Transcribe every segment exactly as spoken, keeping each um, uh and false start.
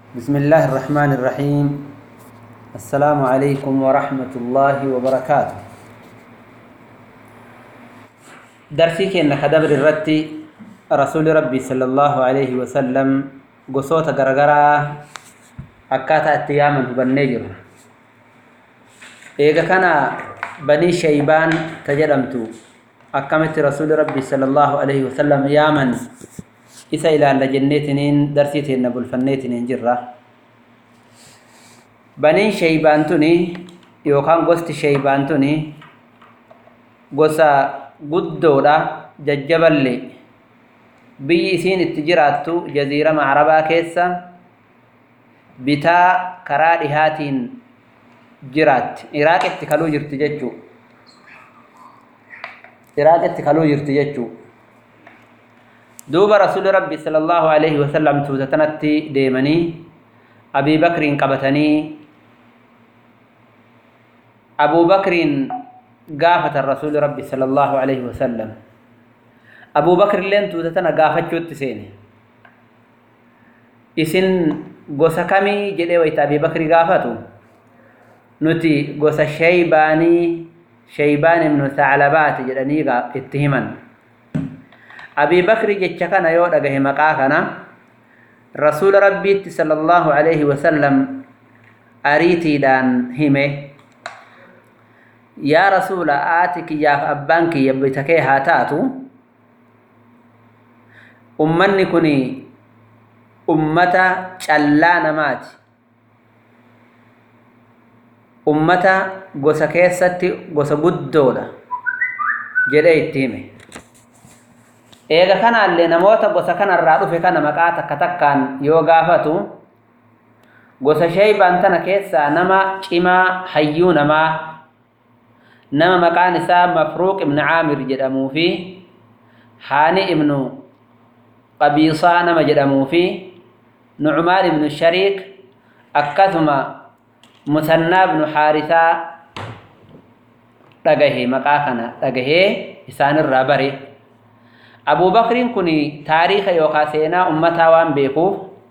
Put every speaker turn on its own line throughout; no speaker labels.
بسم الله الرحمن الرحيم. السلام عليكم ورحمة الله وبركاته. درسي كأن خدبر الرتي رسول ربي صلى الله عليه وسلم قصوت غرغرة أكاتا اتياما بالنجر إيغا كان بني شيبان تجرمتو أكامت رسول ربي صلى الله عليه وسلم يامن إسا إلى لجنتين درسيتين نبو الفنيتين جرة بني شيبانتوني يوكان قست شيبانتوني قصا قدودا ججبالي بي إسين التجراتو جزيرة معربا كيسا بتا كرادهاتين جرات إراك اتكالو جرتججو إراك اتكالو جرتججو دوب رسول ربي صلى الله عليه وسلم توتتنتي ديمني أبي بكر قبتني أبو بكر قافة الرسول ربي صلى الله عليه وسلم أبو بكر لين توتتنا قافة جوتسيني إسن قوسا كمي جدي ويت أبي بكر قافتو نتي قوسا شيباني شيبان من ثعلبات جدني اتهما أبي بكر جتشكنا يودا جه مقاكنا رسول ربي صلى الله عليه وسلم أريتي دان همه يا رسول آتك يا أبانك يبتك هاتاتو أمني كني أمتا چلانا مات أمتا غوسا كيستي غوسا قدودا جده اتهمه إذا كان اللي نموت غوسا كان الرادو في كان مقاتا كتكان يو غافتو غوسا شيبان تنا كيسا نما چما حيو نما نما مقان سا مفروق ابن عامر جدمو في حاني ابن قبيصة نما جدمو في نعمان ابن الشريك أكثما مثنى بن حارثة تغيه مقاكنا تغيه إسان الرابري أبو بكر كني تاريخ يوكاسينا أمتا وان بيكو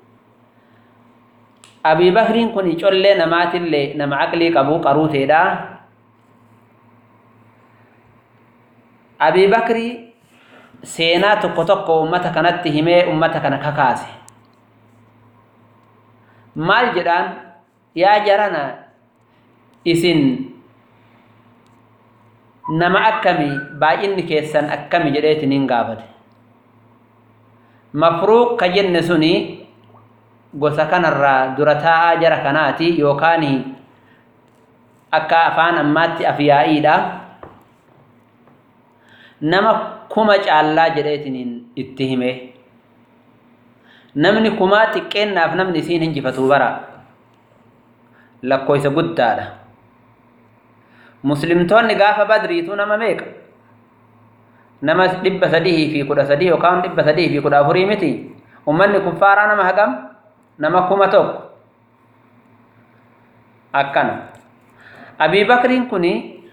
أبي بكر كني چولي نمات اللي نمعقلي قبو قروتي دا أبي بكر سينا تقوتقو أمتا كانت همي أمتا كان كاكاسي مال جدان يا جرانا إسن نما أكمي باين كيسان أكمي جريت نينغابت مفروق كجن سني غسكن الرا درتا أجر كناتي يوكاني أكا أفان أماتي أفيائيدا نما كمج الله جريت نين اتهمه نمني كماتي كين ناف نمني سين هنجي فتوبرا لكويس قدادا مسلمتون نقاف بدريتو نما ميك نما دب سديه في كدا سديه وكان دب سديه في كدا فريمتي ومن كفارا نما حكم نما كمتوك أكنا أبي بكر كني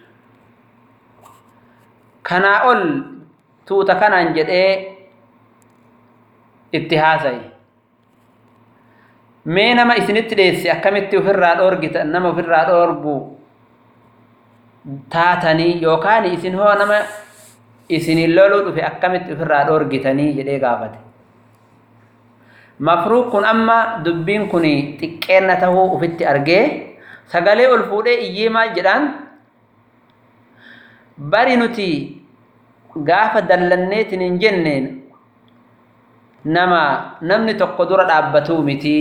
كنا أول توتا كان انجد ايه اتهازي مي نما اسنت ديسي أكمتي في الراد أورجت نما في الراد أورجو تاتني يوكاني إسن هو نما إسن اللولو في أكمت في الراد أورجتني جدي قافت مفروق كن أما دبين كني تكينته وفت أرجع سجلي الفودة إيما جدان برينوتي قافة دلنيت نجنن نما نمني تقدر أبتو متي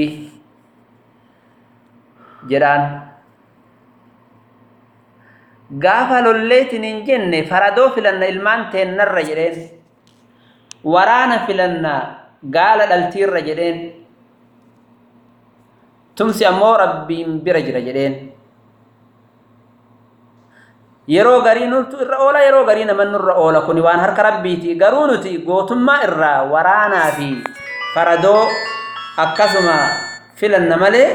جدان غافا لوليت نجن فردو فلنا المان تنر رجلين ورانا فلنا قال الالتير رجلين تمسي امو ربي برج رجلين يرو غرينو الرؤولا يرو غرينا من الرؤولا كوني وان هرك ربيتي غرونتي غوتما الرا ورانا في فردو اكسما فلنا ملي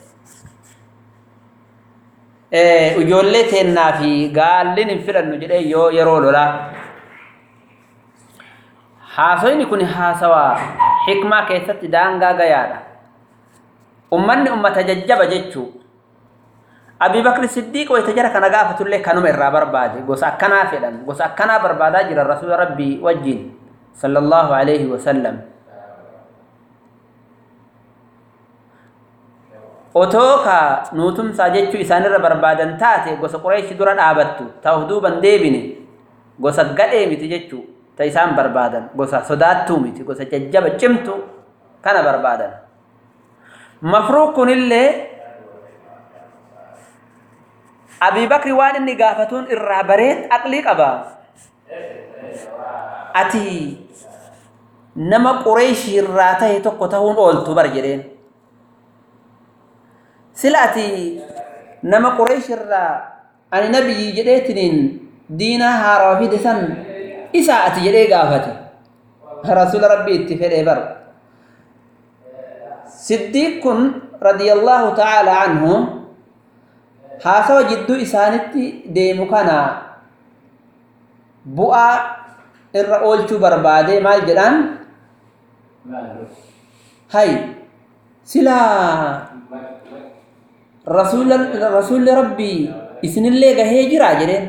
إيه وجولتنا في قال لين فلان نجري يو يرولولا حاسوين يكون حاسوا حكمة كيست دانغا غيادا ummanni ummata jajjaba jechuu Abi Bakr Siddiq way tajara kana gaafatullee kanuma irraa barbaade gosa akkanaa fedhan gosa akkanaa barbaadaa jira rasuul rabbii wajjin sallallahu alayhi wa sallam otoka nutum sajechu isanirra barbaadan taate gosa Quraysh dura dhaabattu tawduban deebine gosa gadee miti jechu ta isaan barbaadan gosa sodaattu miti gosa jajjaba cimtu kana barbaadan mafruqun illee Abi Bakr waan inni gaafatun irraa bareet aqli qaba ati nama Quraysh irraa ta'e tokko ta'uun ooltu bar jedheen silati nama Quraysh irraa ani nabiyyi jedheetiniin diina haaraa fide san isa ati jedhee gaafate rasuul rabbii itti fedhee bar Siddiq kun radiyallahu ta'ala anhu haasawa jidduu isaanitti deemu kana bu'aa irra oolchuu barbaade maal jedhan hay sila rasuul rasuul rabbii isinillee gahee jira jedheen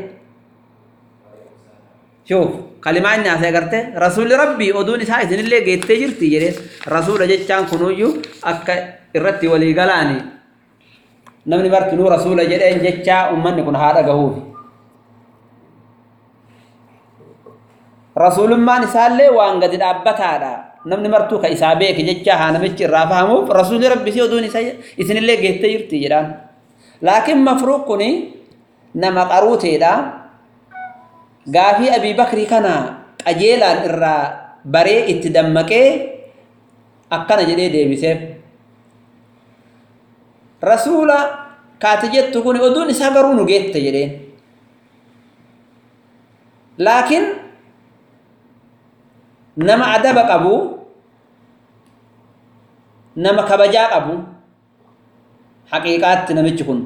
shoof kalimaa inni haasa'e garte rasuul rabbii oduun isaa isinillee geettee jirti jedheen rasuula jechaan kunuyyuu akka irratti walii galaani namni martinuu rasuula jedheen jechaa ummanni kun haadha gahuufi rasuulummaan isaallee waan gadi dhaabbataadha namni martuu ka isaa beeke jechaa haa namichi irraa fahamuuf rasuuli rabbi si oduun isaa isinillee geettee jirti jedhaan laakiin mafruuq kuni nama qaruuteedha gaafii Abii Bakrii kana qajeelaan irraa baree itti dammaqee akkana jedhee deebiseef rasuula kaati jettu kun oduun isaa garuu nu geette jedheen laakiin nama adaba qabu nama kabajaa qabu haqiiqaatti namichi kun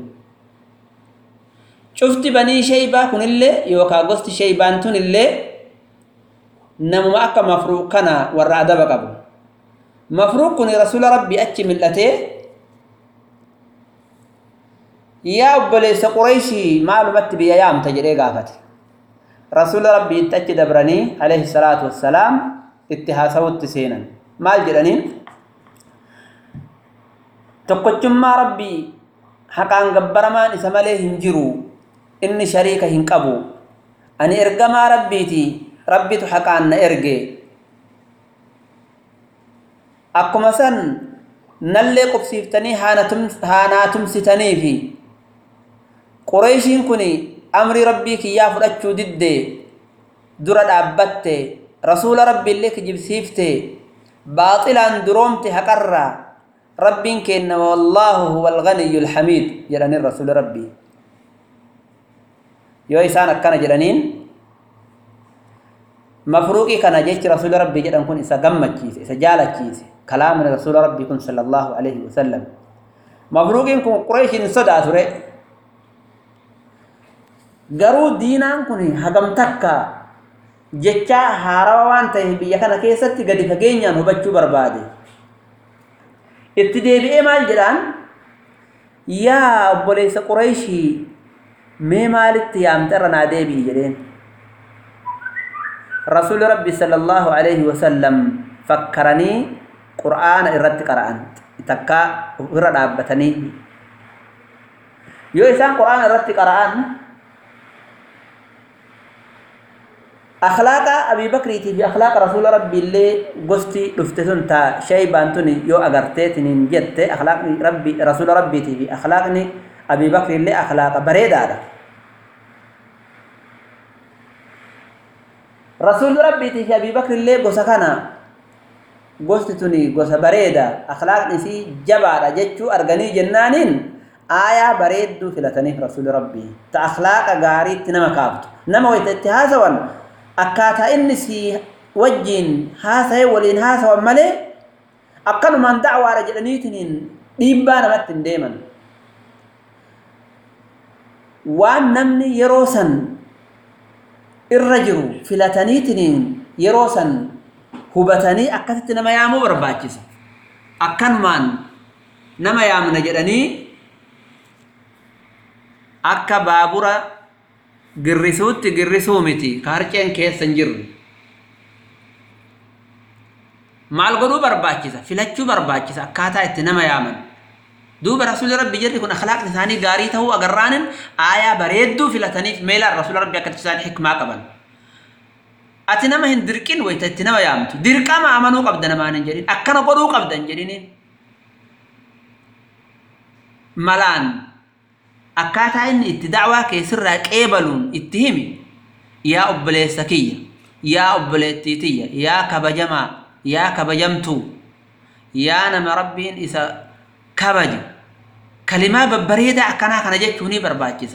cufti banii Shaybaa kunillee yookaan gosti Shaybaan tunillee namuma akka mafruuq kana warra adaba qabu mafruuq kun rasuula rabbii achi mil'atee yaa obboleessa Qurayshii maalumatti biyya yaamta jedhee gaafate rasuul rabbii itti achi dabranii alayhi salaatu wassalaam itti haasawutti seenan maal jedhaniin tokkochummaa rabbii haqaan gabbaramaan isa malee hin jiru inni shariika hin qabu ani ergamaa rabbiiti rabbitu haqaan na erge akkuma san nallee qubsiiftanii haanaa tumsitanii fi Qurayshiin kuni amri rabbii kiyyaa fudhachuu didde dura dhaabbatte rasuula rabbiillee kijibsiifte baaxilaan duroomte haqarraa rabbiin kenna wallaahu huwal ghaniyyul hamiid jedhaniin rasuula rabbii yoo isaan akkana jedhaniin mafruuqii kana jechi rasuula rabbii jedhan kun isa gammachiise isa jaalachiise kalaamni rasuula rabbii kun sallallahu alayhi wasallam mafruuqiin kun Qurayshiin sodaa ture garuu diinaan kun hagam takka jecha haarawaa waan ta'e biyya kana keessatti gadi fageenyaan hubachuu barbaade itti deebi'ee maal jedhaan yaa obboleessa Qurayshii mee maalitti yaamte irra naa deebi'i jedheen rasuuli rabbi sallallahu alayhi wasallam fakkaranii qur'aana irratti qara'an takka irra dhaabbatanii yoo isaan qur'aana irratti qara'an akhlaaqa Abii Bakriitii fi akhlaaqa rasuula rabbii illee gosti dhufte sun taa Shaybaan tuni yoo agarteetiniin jette akhlaaqni rabbi rasuula rabbiitii fi akhlaaqni Abii Bakrii illee akhlaaqa bareedaadha rasuuli rabbiitii fi Abii Bakrii illee gosa kana gosti tuni gosa bareeda akhlaaqni isii jabaadha jechuu arganii jennaaniin aayaa bareedduu filataniif rasuuli rabbii ta akhlaaqa gaariitti nama kaaftu nama wayita itti haasawan akkaataa inni si wajjin haasa'ee waliin haasawan malee akkanumaan da'waadha jedhaniitiniin dhiibbaa namatti hin deeman waan namni yeroo san irra jiru filataniitiniin yeroo san hubatanii akkasitti nama yaamuu barbaachisa akkanumaan nama yaamna jedhanii akka baabura girrisuutti girrisuu miti kaarceen keessa hin jirre maal godhuu barbaachisa filachuu barbaachisa akkaataa itti nama yaaman duuba rasuulli rabbi jirri kun akhlaaqni isaanii gaarii ta'uu agarraanin aayaa bareedduu filataniif meelaan rasuulli rabbi akka isaan hikmaa qaban ati nama hin dirqin wayta itti nama yaamtu dirqama amanuu qabda namaan hin jedhin akkana godhuu qabda hin jedhiniin malaan akkaataa inni itti da'waa keessirraa qeebaluun itti himi yaa obboleessa kiyya yaa obboleettii tiyya yaa kabajamaa yaa kabajamtuu yaa nama rabbiin isa kabaje kalimaa babbareedaa akkanaa kana jechuu ni barbaachisa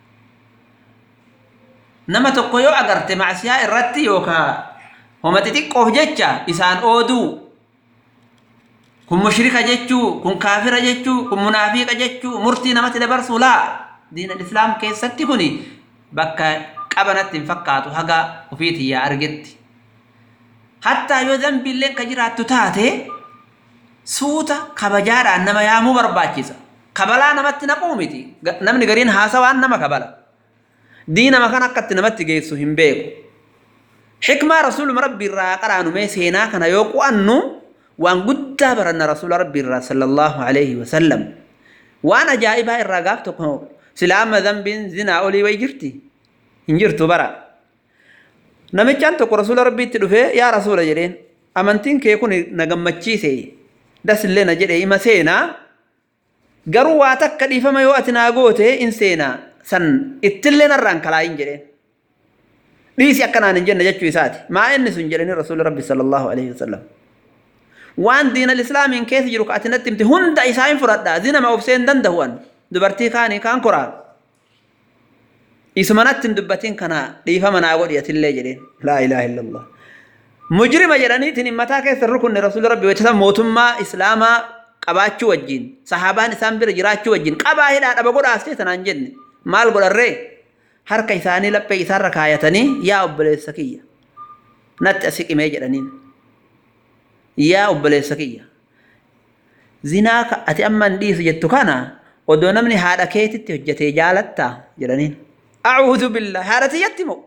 nama tokko yoo agarte macsiyaa irratti yookaan homa xixiqqoof jecha isaan ooduu kun mushrika jechuu kun kaafira jechuu kun munaafiqa jechuu murtii namatti dabarsuu laa diin al-islaam keessatti kuni bakka qabanatti hin fakkaatu haga ofiiti yaa argetti hatta yoo dambiilleen ka jiraattu taate suuta kabajaadhaan nama yaamuu barbaachisa kabalaa namatti naquu miti namni gariin haasawaan nama kabala diinama kan akkatti namatti geessu hin beeku hikmaa rasuuluma rabbi irraa qaraanumee seenaa kana yoo qu'annu waan guddaa baranna rasuula rabbi irraa sallallahu alayhi wa sallam waan ajaa'ibaa irraa gaaf tokko silaama dhanbiin zinaa olii way jirti hin jirtu bara namichaan tokko rasuula rabbiitti dhufee yaa rasuula jedheen amantiin kee kun na gammachiise dasillee na jedhe ima seenaa garuu waa takka dhiifama yoo ati naa goote in seenaa san ittillee narraan kalaayin jedheen dhiisi akkanaan hin jenne jechuu isaati maa inni sun jedheni rasuula rabbi sallallahu alayhi wa sallam waan diin al-islaamiin keessa jiru ka ati natti himte hunda isaa hin fudhadhaa zinama obseen dandahuan dubartii kaanii kaan koraa isuma natti hin dubbatiin kana dhiifama naa godhi atillee jedheen laa ilaaha illallah mujrima jedhaniitiin mataa keessa rukunne rasuula rabbi wajjin mootummaa islaamaa qabaachuu wajjin sahaabaan isaan bira jiraachuu wajjin qabaa hidhaa dhaba godhaastee tanaan jenne maal godharree harka isaanii laphee isaarra kaayatanii yaa obboleessa kiyya natti asiqimee jedhaniin yaa obboleessa kiyya zinaa ati amma hin dhiisu jettu kana odoo namni haadha keetitti hojjetee jaalattaa jedhaniin a'uudhu billah haadha tiyyatti moo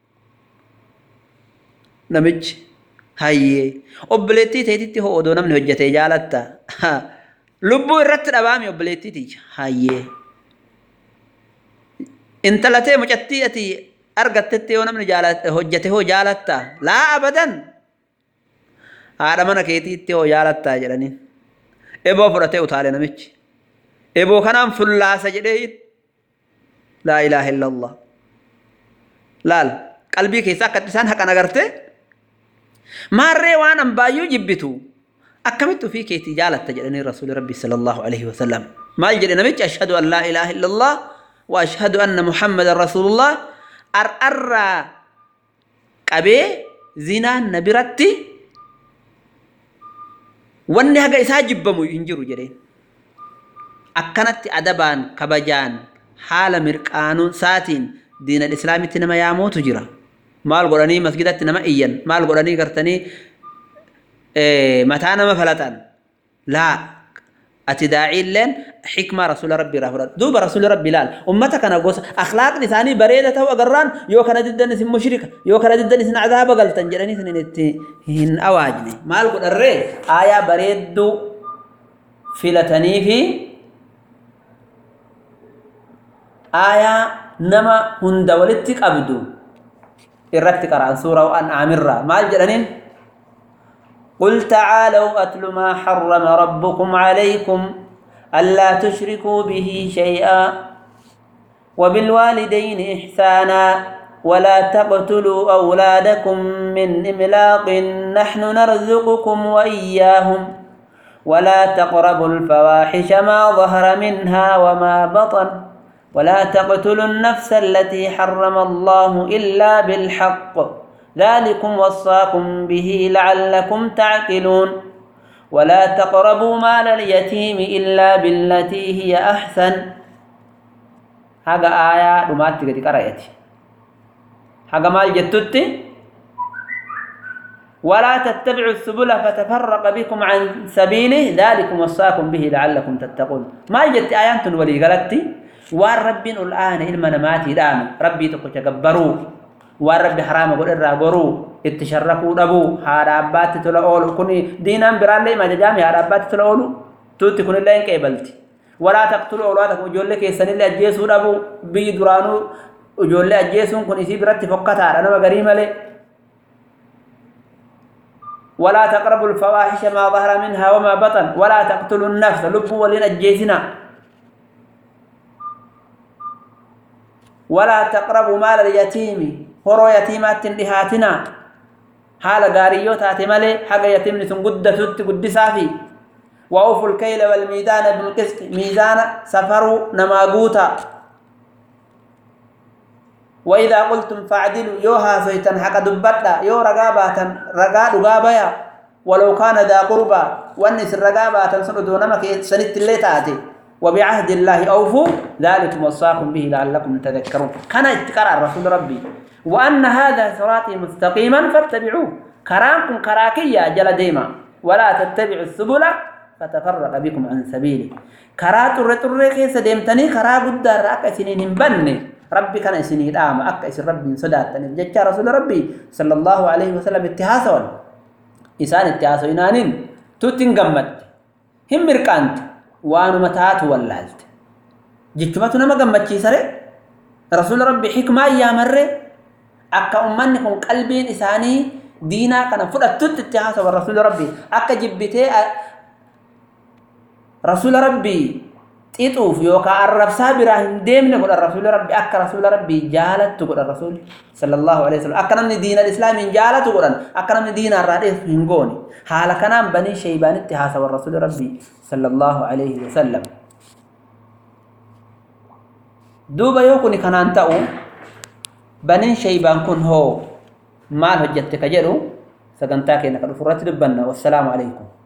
namichi hayyee obboleettii teetitti hoo odoo namni hojjetee jaalattaa lubbuu irratti dhabaami obboleettii tiyya hayyee intalatee mucattii ati argattetti yoo namni hojjete hoo jaalattaa laa abadan haadha mana keetiitti hoo jaalattaa jedhaniin eboo fudhatee utaale namichi eboo kanaan fullaasa jedhee laa ilaaha illallah laal qalbii keessa akka isaan haqan agartee maarree waan ambaayyuu jibbitu akkamitti ofii keetii jaalatta jedhanii rasuuli rabbi sallallahu alaihi wasallam maal jedhe namichi ashhadu an laa ilaaha illallah wa ashhadu anna muhammadan rasulullah ar'arraa qabee zinaan na biratti wanni haga isaa jibbamu hin jiru jedheen akkanatti adabaan kabajaan haala mirqaanuun saatiin diin al-islaamitti nama yaamuutu jira maal godhanii masgidatti nama iyyan maal godhanii gartanii mataa nama falatan laa ati daa'iilleen hikmaa rasuula rabbii irraa fudhadhu duuba rasuula rabbii laal ummata kana gosa akhlaaqni isaanii bareeda ta'uu agarraan yoo kana diddan isin mushrika yoo kana diddan isin azaaba galtan jedhanii isin itti hin awaajne maal godharree aayaa bareedduu filatanii fi aayaa nama hunda walitti qabdu irratti qara'an suuraa an'aamirraa maal jedhaniin قل تعالوا أتل ما حرم ربكم عليكم ألا تشركوا به شيئا وبالوالدين إحسانا ولا تقتلوا أولادكم من إملاق نحن نرزقكم وإياهم ولا تقربوا الفواحش ما ظهر منها وما بطن ولا تقتلوا النفس التي حرم الله إلا بالحق ذلكم وصاكم به لعلكم تعقلون ولا تقربوا مال اليتيم إلا بالتي هي أحسن هذا آية رمات قد قرأت هذا مال جتت ولا تتبعوا السبل فتفرق بكم عن سبيله ذلكم وصاكم به لعلكم تتقون ما جت آيات ولي قالتي والرب الآن إلما نماتي دام ربي تقبروا والرب حرام قل إرابروا اتشركوا دبو حرابات تلأولو كوني دينا برالي ما جامي حرابات تلأولو توتي كوني لين كيبلتي ولا تقتلوا أولادكم جولك يسن الله أجيسوا دبو بي درانو جولك أجيسون كوني سيبرت فقطار أنا مقريم لي ولا تقربوا الفواحش ما ظهر منها وما بطن ولا تقتلوا النفس لبوا ولين أجيسنا ولا تقربوا مال اليتيم هرو يتيمات لهاتنا حال غاريو تاتي مالي حق يتيم نسن قد ست قد سافي وأوفوا الكيل والميزان بالقسط ميزان سفروا نماغوتا وإذا قلتم فاعدلوا يوها سيتن حق دبتا يو رقاباتا رقا رقابايا ولو كان ذا قربا والنس الرقاباتا سندو نمك سنت اللي تاتي وبعهد الله أوفوا ذلك وصاكم به لعلكم تذكرون كان اتقرأ الرسول ربي وأن هذا صراطي مستقيما فاتبعوه كرامكم كراكيا جل ديما ولا تتبعوا السبل فتفرق بكم عن سبيله كرات الرتر كيس ديمتني كرا قد راك سنين بني ربي كان سنين دام أكس ربي صداتني جاء رسول ربي صلى الله عليه وسلم اتهاسون إسان اتهاسون إنانين تتنقمت هم مركانت وانو متات ولالت جتمتو نما قمتشي سري رسول ربي حكمة يا مرة أكا أمانكم قلبين إساني دينا كان فرأتت اتهاسا والرسول ربي أكا جبتي رسول ربي تيتوف يوكا الرب سابرا هنديم نقول الرسول ربي أكا رسول ربي جالت تقول الرسول صلى الله عليه وسلم أكا نمني دين الإسلام جالت تقول أكا نمني دين الرئيس هنقوني حالا كنام بني شيبان اتهاسا والرسول ربي صلى الله عليه وسلم دوبا يوكني كنان تاو بني شيبان كن هو مال هجتك جرو سقنتاك إنك الفرات لبنا والسلام عليكم